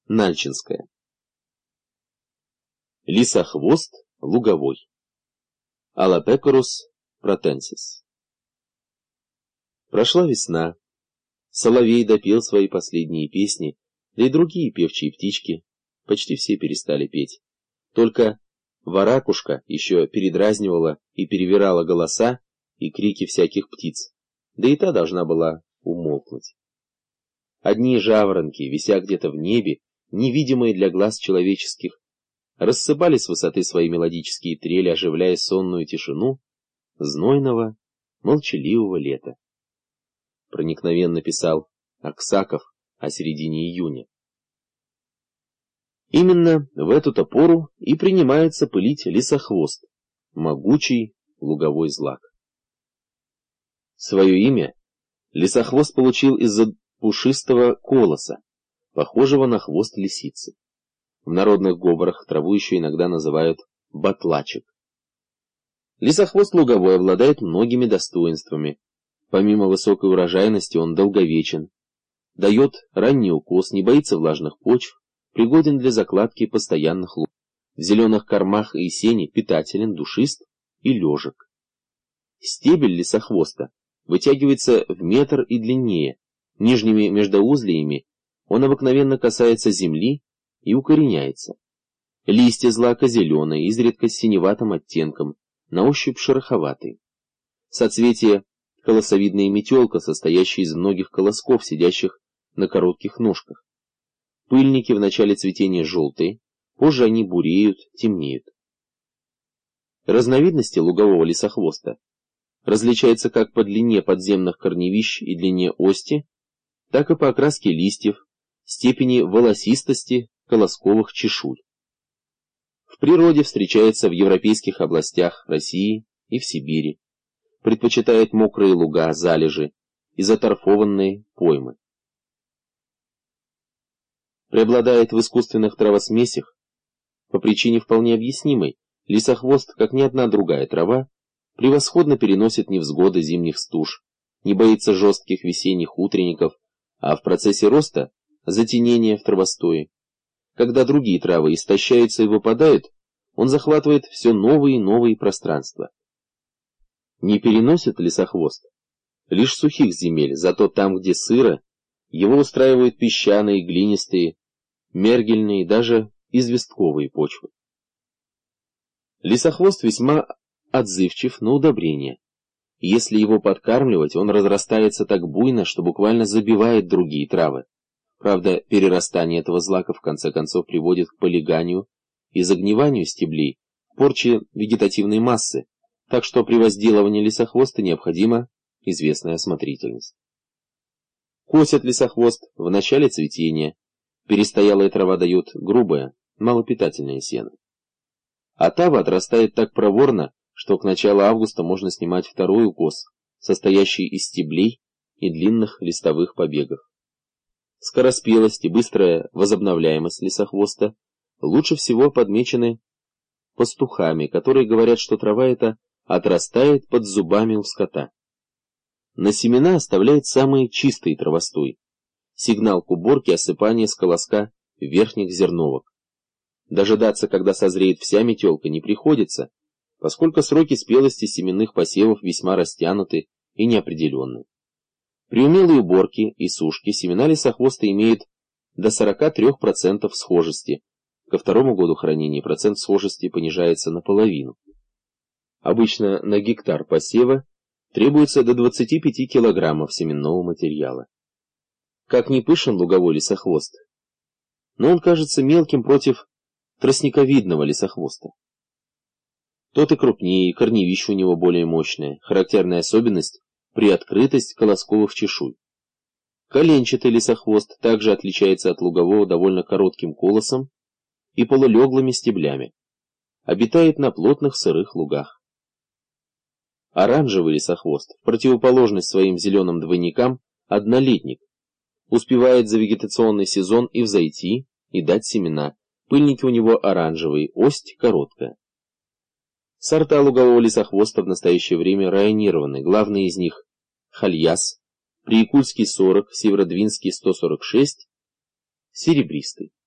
Нальчинская. Лисохвост луговой. Аллопекорус протенсис. Прошла весна. Соловей допел свои последние песни, да и другие певчие птички почти все перестали петь. Только воракушка еще передразнивала и перевирала голоса и крики всяких птиц, да и та должна была умолкнуть. Одни жаворонки, вися где-то в небе, невидимые для глаз человеческих, рассыпали с высоты свои мелодические трели, оживляя сонную тишину знойного, молчаливого лета. Проникновенно писал Аксаков о середине июня. Именно в эту-то пору и принимается пылить лисохвост, могучий луговой злак. Свое имя лисохвост получил из-за пушистого колоса, похожего на хвост лисицы. В народных говорах траву еще иногда называют батлачек. Лисохвост луговой обладает многими достоинствами. Помимо высокой урожайности он долговечен, дает ранний укос, не боится влажных почв, пригоден для закладки постоянных луг. В зеленых кормах и сене питателен, душист и лежек. Стебель лисохвоста вытягивается в метр и длиннее. Нижними междоузлиями он обыкновенно касается земли и укореняется. Листья злака зеленые, изредка с синеватым оттенком, на ощупь шероховатые. Соцветие — колосовидная метелка, состоящая из многих колосков, сидящих на коротких ножках. Пыльники в начале цветения желтые, позже они буреют, темнеют. Разновидности лугового лисохвоста различаются как по длине подземных корневищ и длине ости, так и по окраске листьев, степени волосистости колосковых чешуй. В природе встречается в европейских областях России и в Сибири. Предпочитает мокрые луга, залежи и заторфованные поймы. Преобладает в искусственных травосмесях. По причине вполне объяснимой, лисохвост, как ни одна другая трава, превосходно переносит невзгоды зимних стуж, не боится жестких весенних утренников, а в процессе роста – затенения в травостое. Когда другие травы истощаются и выпадают, он захватывает все новые и новые пространства. Не переносит лисохвост лишь сухих земель, зато там, где сыро, его устраивают песчаные, глинистые, мергельные, даже известковые почвы. Лисохвост весьма отзывчив на удобрения. Если его подкармливать, он разрастается так буйно, что буквально забивает другие травы. Правда, перерастание этого злака в конце концов приводит к полиганию и загниванию стеблей, порче вегетативной массы, так что при возделывании лисохвоста необходима известная осмотрительность. Косят лисохвост в начале цветения, перестоялая трава дает грубое, малопитательное сено. Отава отрастает так проворно, что к началу августа можно снимать второй укос, состоящий из стеблей и длинных листовых побегов. Скороспелость и быстрая возобновляемость лисохвоста лучше всего подмечены пастухами, которые говорят, что трава эта отрастает под зубами у скота. На семена оставляет самый чистый травостой, сигнал к уборке осыпания с колоска верхних зерновок. Дожидаться, когда созреет вся метелка, не приходится, поскольку сроки спелости семенных посевов весьма растянуты и неопределенны. При умелой уборке и сушке семена лисохвоста имеют до 43% схожести. Ко второму году хранения процент схожести понижается наполовину. Обычно на гектар посева требуется до 25 килограммов семенного материала. Как ни пышен луговой лисохвост, но он кажется мелким против тростниковидного лисохвоста. Тот и крупнее, корневище у него более мощное, характерная особенность – приоткрытость колосковых чешуй. Коленчатый лисохвост также отличается от лугового довольно коротким колосом и полулеглыми стеблями. Обитает на плотных сырых лугах. Оранжевый лисохвост, в противоположность своим зеленым двойникам, однолетник. Успевает за вегетационный сезон и взойти, и дать семена. Пыльники у него оранжевые, ость короткая. Сорта лугового лисохвоста в настоящее время районированы. Главные из них – Хальяс, Приякульский 40, Северодвинский 146, серебристый.